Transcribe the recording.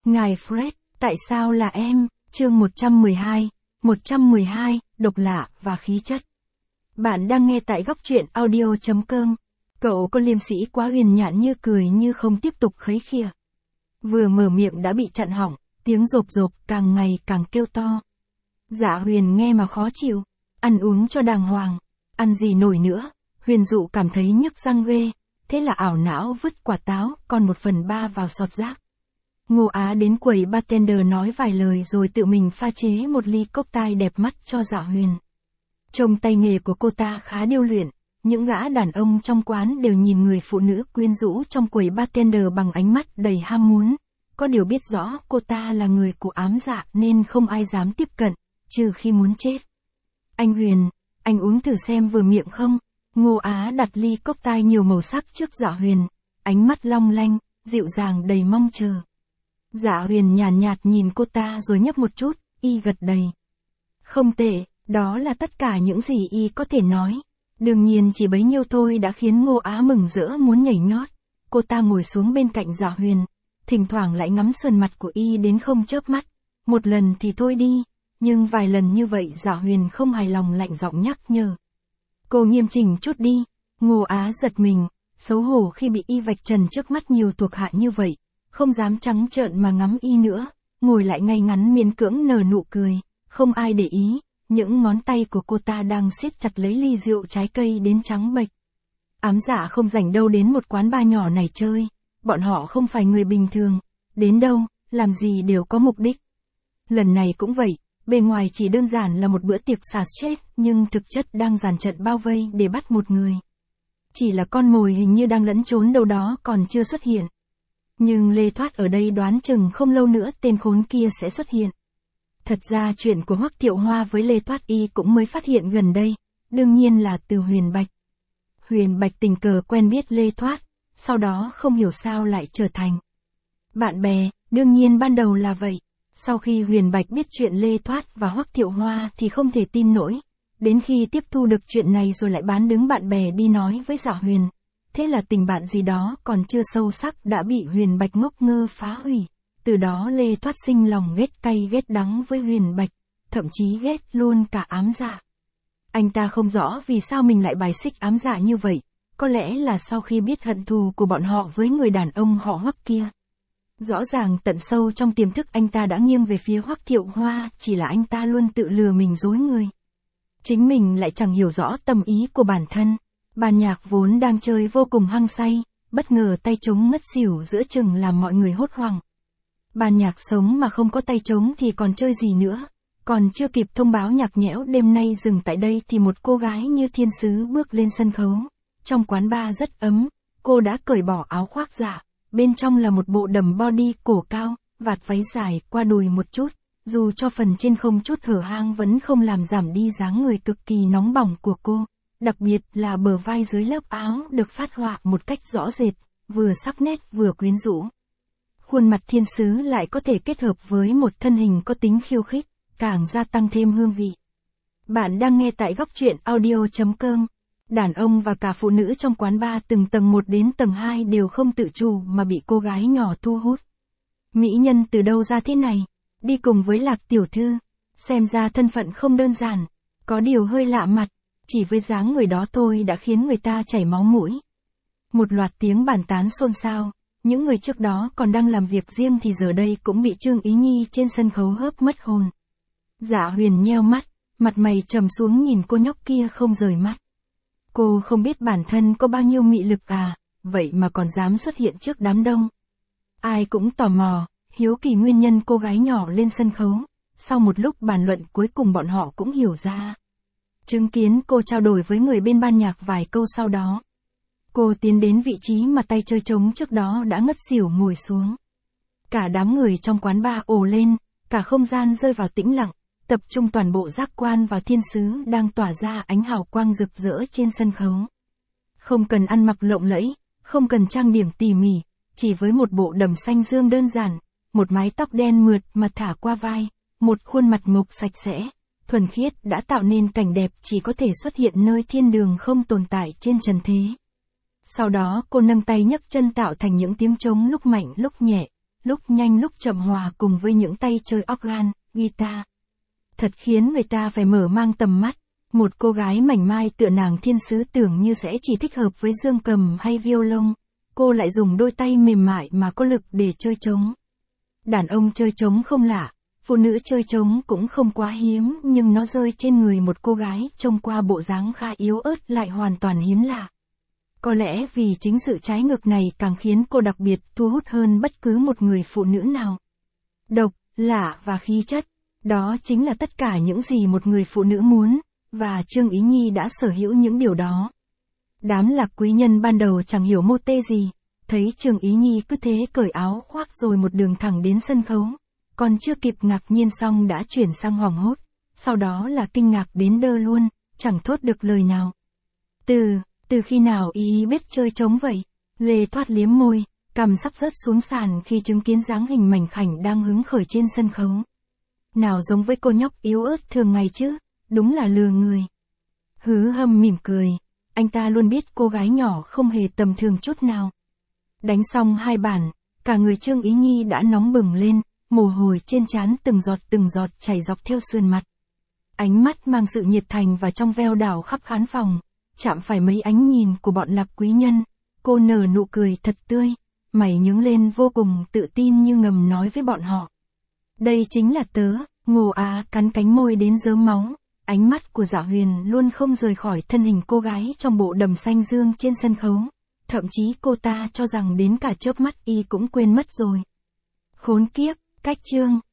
Ngài Fred, tại sao là em? Chương 112, độc lạ và khí chất. Bạn đang nghe tại góc truyện audio.com. Cậu con liêm sĩ quá huyền nhạn như cười như không tiếp tục khấy khịa. Vừa mở miệng đã bị chặn họng, tiếng rộp rộp càng ngày càng kêu to. Dạ Huyền nghe mà khó chịu, ăn uống cho đàng hoàng, ăn gì nổi nữa, Huyền dụ cảm thấy nhức răng ghê, thế là ảo não vứt quả táo còn 1/3 vào sọt rác. Ngô Á đến quầy bartender nói vài lời rồi tự mình pha chế một ly cocktail đẹp mắt cho Dạ Huyền. Trông tay nghề của cô ta khá điêu luyện, những gã đàn ông trong quán đều nhìn người phụ nữ quyến rũ trong quầy bartender bằng ánh mắt đầy ham muốn, có điều biết rõ cô ta là người của ám dạ nên không ai dám tiếp cận, trừ khi muốn chết. Anh Huyền, anh uống thử xem vừa miệng không? Ngô Á đặt ly cocktail nhiều màu sắc trước Dạ Huyền, ánh mắt long lanh, dịu dàng đầy mong chờ. Dạ Huyền nhàn nhạt nhìn cô ta rồi nhấp một chút, y gật đầy. Không tệ, đó là tất cả những gì y có thể nói. Đương nhiên chỉ bấy nhiêu thôi đã khiến Ngô Á mừng rỡ muốn nhảy nhót. Cô ta ngồi xuống bên cạnh Dạ Huyền, thỉnh thoảng lại ngắm sườn mặt của y đến không chớp mắt. Một lần thì thôi đi, nhưng vài lần như vậy Dạ Huyền không hài lòng lạnh giọng nhắc nhở. Cô nghiêm chỉnh chút đi. Ngô Á giật mình, xấu hổ khi bị y vạch trần trước mắt nhiều thuộc hạ như vậy. Không dám trắng trợn mà ngắm y nữa, ngồi lại ngay ngắn miễn cưỡng nở nụ cười, không ai để ý, những ngón tay của cô ta đang siết chặt lấy ly rượu trái cây đến trắng bệch. Ám dạ không rảnh đâu đến một quán bar nhỏ này chơi, bọn họ không phải người bình thường, đến đâu, làm gì đều có mục đích. Lần này cũng vậy, bề ngoài chỉ đơn giản là một bữa tiệc xả stress, nhưng thực chất đang dàn trận bao vây để bắt một người. Chỉ là con mồi hình như đang lẫn trốn đâu đó còn chưa xuất hiện. Nhưng Lê Thoát ở đây đoán chừng không lâu nữa tên khốn kia sẽ xuất hiện. Thật ra chuyện của Hoắc Thiệu Hoa với Lê Thoát y cũng mới phát hiện gần đây, đương nhiên là từ Huyền Bạch. Huyền Bạch tình cờ quen biết Lê Thoát, sau đó không hiểu sao lại trở thành bạn bè, đương nhiên ban đầu là vậy. Sau khi Huyền Bạch biết chuyện Lê Thoát và Hoắc Thiệu Hoa thì không thể tin nổi, đến khi tiếp thu được chuyện này rồi lại bán đứng bạn bè đi nói với Dạ Huyền. Thế là tình bạn gì đó còn chưa sâu sắc đã bị Huyền Bạch ngốc ngơ phá hủy. Từ đó Lê Thoát sinh lòng ghét cay ghét đắng với Huyền Bạch, thậm chí ghét luôn cả ám dạ. Anh ta không rõ vì sao mình lại bài xích ám dạ như vậy, có lẽ là sau khi biết hận thù của bọn họ với người đàn ông họ Hoắc kia. Rõ ràng tận sâu trong tiềm thức anh ta đã nghiêng về phía Hoắc Thiệu Hoa, chỉ là anh ta luôn tự lừa mình dối người. Chính mình lại chẳng hiểu rõ tâm ý của bản thân. Ban nhạc vốn đang chơi vô cùng hăng say, bất ngờ tay trống ngất xỉu giữa chừng làm mọi người hốt hoảng. Ban nhạc sống mà không có tay trống thì còn chơi gì nữa, còn chưa kịp thông báo nhạc nhẽo đêm nay dừng tại đây thì một cô gái như thiên sứ bước lên sân khấu. Trong quán bar rất ấm, cô đã cởi bỏ áo khoác dạ, bên trong là một bộ đầm body cổ cao, vạt váy dài qua đùi một chút, dù cho phần trên không chút hở hang vẫn không làm giảm đi dáng người cực kỳ nóng bỏng của cô. Đặc biệt là bờ vai dưới lớp áo được phát họa một cách rõ rệt, vừa sắc nét vừa quyến rũ. Khuôn mặt thiên sứ lại có thể kết hợp với một thân hình có tính khiêu khích, càng gia tăng thêm hương vị. Bạn đang nghe tại góc truyện audio.com. Đàn ông và cả phụ nữ trong quán bar từng tầng 1 đến tầng 2 đều không tự chủ mà bị cô gái nhỏ thu hút. Mỹ nhân từ đâu ra thế này? Đi cùng với Lạc tiểu thư. Xem ra thân phận không đơn giản, có điều hơi lạ mặt. Chỉ với dáng người đó thôi đã khiến người ta chảy máu mũi. Một loạt tiếng bàn tán xôn xao, những người trước đó còn đang làm việc riêng thì giờ đây cũng bị Trương Ý Nhi trên sân khấu hớp mất hồn. Dạ Huyền nheo mắt, mặt mày trầm xuống nhìn cô nhóc kia không rời mắt. Cô không biết bản thân có bao nhiêu mị lực à, vậy mà còn dám xuất hiện trước đám đông. Ai cũng tò mò, hiếu kỳ nguyên nhân cô gái nhỏ lên sân khấu, sau một lúc bàn luận cuối cùng bọn họ cũng hiểu ra. Chứng kiến cô trao đổi với người bên ban nhạc vài câu sau đó. Cô tiến đến vị trí mà tay chơi trống trước đó đã ngất xỉu ngồi xuống. Cả đám người trong quán bar ồ lên, cả không gian rơi vào tĩnh lặng, tập trung toàn bộ giác quan vào thiên sứ đang tỏa ra ánh hào quang rực rỡ trên sân khấu. Không cần ăn mặc lộng lẫy, không cần trang điểm tỉ mỉ, chỉ với một bộ đầm xanh dương đơn giản, một mái tóc đen mượt mà thả qua vai, một khuôn mặt mộc sạch sẽ, thuần khiết đã tạo nên cảnh đẹp chỉ có thể xuất hiện nơi thiên đường không tồn tại trên trần thế. Sau đó cô nâng tay nhấc chân tạo thành những tiếng trống lúc mạnh lúc nhẹ, lúc nhanh lúc chậm hòa cùng với những tay chơi organ, guitar. Thật khiến người ta phải mở mang tầm mắt. Một cô gái mảnh mai tựa nàng thiên sứ tưởng như sẽ chỉ thích hợp với dương cầm hay violon, cô lại dùng đôi tay mềm mại mà có lực để chơi trống. Đàn ông chơi trống không lạ, phụ nữ chơi trống cũng không quá hiếm, nhưng nó rơi trên người một cô gái trông qua bộ dáng khá yếu ớt lại hoàn toàn hiếm lạ. Có lẽ vì chính sự trái ngược này càng khiến cô đặc biệt thu hút hơn bất cứ một người phụ nữ nào. Độc, lạ và khí chất, đó chính là tất cả những gì một người phụ nữ muốn, và Trương Ý Nhi đã sở hữu những điều đó. Đám lạc quý nhân ban đầu chẳng hiểu mô tê gì, thấy Trương Ý Nhi cứ thế cởi áo khoác rồi một đường thẳng đến sân khấu, còn chưa kịp ngạc nhiên xong đã chuyển sang hoảng hốt, sau đó là kinh ngạc đến đơ luôn, chẳng thốt được lời nào. Từ khi nào ý biết chơi trống vậy? Lê Thoát liếm môi, cằm sắp rớt xuống sàn khi chứng kiến dáng hình mảnh khảnh đang hứng khởi trên sân khấu. Nào giống với cô nhóc yếu ớt thường ngày chứ, đúng là lừa người. Hứ Hâm mỉm cười, anh ta luôn biết cô gái nhỏ không hề tầm thường chút nào. Đánh xong 2 bản, cả người Trương Ý Nhi đã nóng bừng lên, mồ hôi trên trán từng giọt chảy dọc theo sườn mặt. Ánh mắt mang sự nhiệt thành và trong veo đảo khắp khán phòng, chạm phải mấy ánh nhìn của bọn lạc quý nhân, cô nở nụ cười thật tươi, mày nhướng lên vô cùng tự tin như ngầm nói với bọn họ. Đây chính là tớ, Ngô Á cắn cánh môi đến rớm máu, ánh mắt của Dạ Huyền luôn không rời khỏi thân hình cô gái trong bộ đầm xanh dương trên sân khấu, thậm chí cô ta cho rằng đến cả chớp mắt y cũng quên mất rồi. Khốn kiếp, cách Trương